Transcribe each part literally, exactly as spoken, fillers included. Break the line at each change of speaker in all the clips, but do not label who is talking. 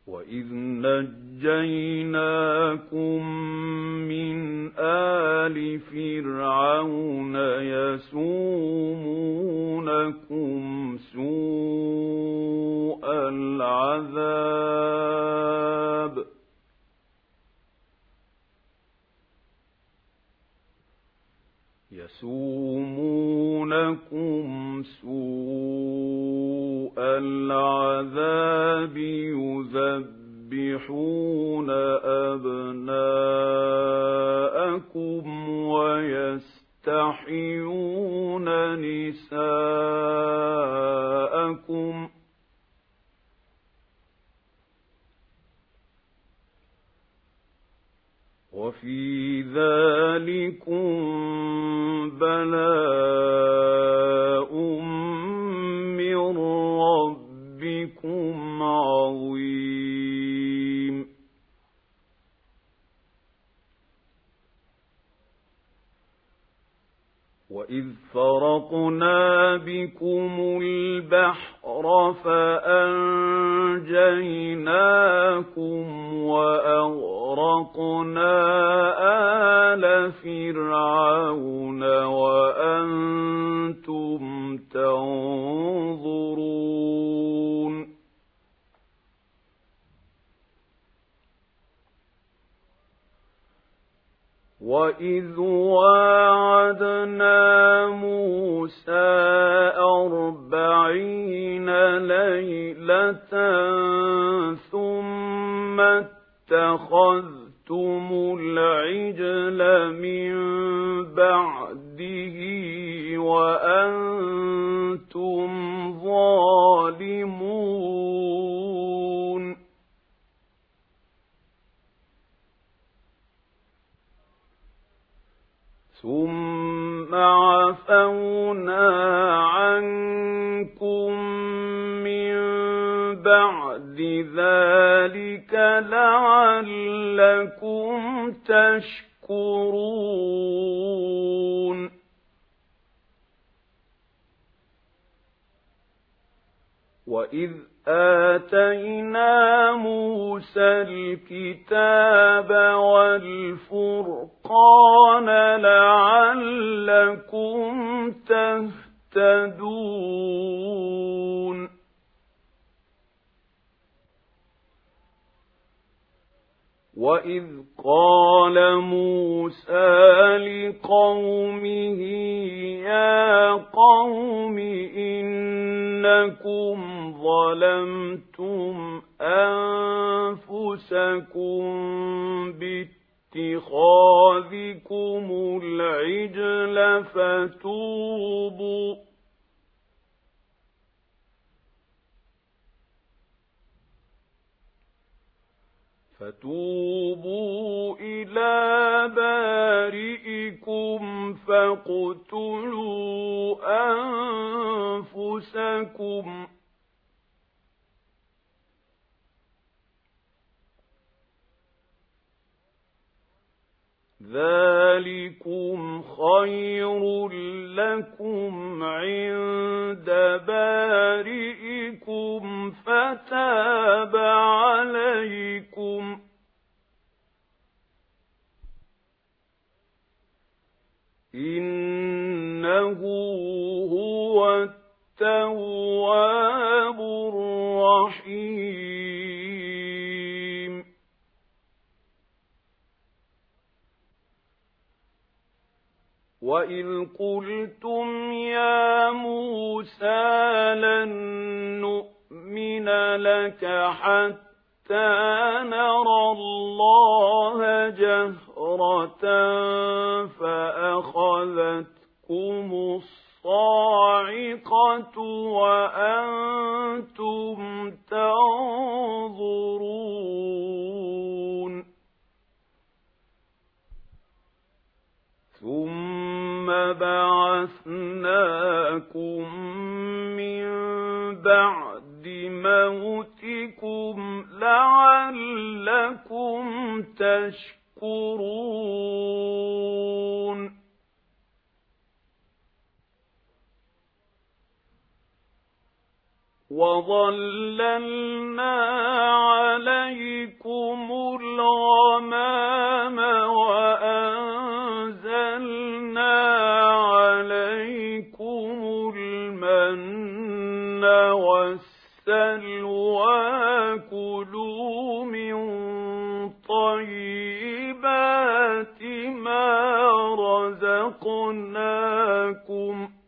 وَإِذْ نَجَّيْنَاكُمْ مِنْ آلِ فِرْعَوْنَ يَسُومُونَكُمْ سُوءَ الْعَذَابِ يَسُومُونَكُمْ سُوءَ الْعَذَابِ يُذَبِّحُونَ أَبْنَاءَكُمْ وَيَسْتَحْيُونَ نِسَاءَكُمْ ۚ وَفِي ذَلِكُمْ بَلَاءٌ مِّن رَّبِّكُمْ عَظِيمٌ. وَإِذْ فَرَقْنَا بِكُمُ الْبَحْرَ فَأَنجَيْنَاكُمْ وَأَغْرَقْنَا آلَ فِرْعَوْنَ وَأَنتُمْ تَنظُرُونَ. وَإِذْ وَاعَدْنَا مُوسَىٰ أَرْبَعِينَ لَيْلَةً ثُمَّ اتَّخَذْتُمُ الْعِجْلَ مِن بَعْدِهِ وَأَنتُمْ ظَالِمُونَ. ثُمَّ عَفَوْنَا عَنكُم مِّن بَعْدِ ذَلِكَ لَعَلَّكُمْ تَشْكُرُونَ. وَإِذْ آتَيْنَا مُوسَى الْكِتَابَ وَالْفُرْقَانَ لَعَلَّكُمْ تَهْتَدُونَ. وَإِذْ قَالَ مُوسَى لِقَوْمِهِ يَا قَوْمِ إِنَّكُمْ ظَلَمْتُمْ أَنفُسَكُمْ بِاتِّخَاذِكُمُ الْعِجْلَ فَتُوبُوا فَتُوبُوا إِلَى بَارِئِكُمْ فَاقْتُلُوا أَنفُسَكُمْ ذَلِكُمْ خَيْرٌ لَّكُمْ عِندَ بَارِئِكُمْ فَتَابَ عَلَيْكُمْ ۚ إِنَّهُ هُوَ التَّوَّابُ الرَّحِيمُ. وَإِذْ قُلْتُمْ يَا مُوسَىٰ لَن نُّؤْمِنَ لَكَ حَتَّىٰ نَرَى اللَّهَ جَهْرَةً فَأَخَذَتْكُمُ الصَّاعِقَةُ وَأَنتُمْ تَنظُرُونَ. ثُمَّ بَعَثْنَاكُم مِّن بَعْدِ مَوْتِكُمْ لَعَلَّكُمْ تَشْكُرُونَ. وَظَلَّلْنَا عَلَيْكُمُ الْغَمَامَ وَأَنزَلْنَا عَلَيْكُمُ الْمَنَّ وَالسَّلْوَىٰ ۖ كُلُوا مِن طَيِّبَاتِ مَا رَزَقْنَاكُمْ ۚ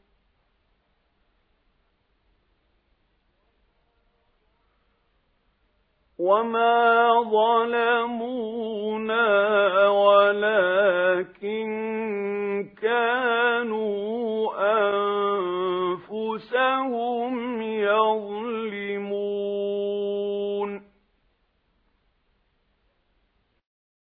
وَمَا ظَلَمُونَا وَلَٰكِن كَانُوا أَنفُسَهُمْ يَظْلِمُونَ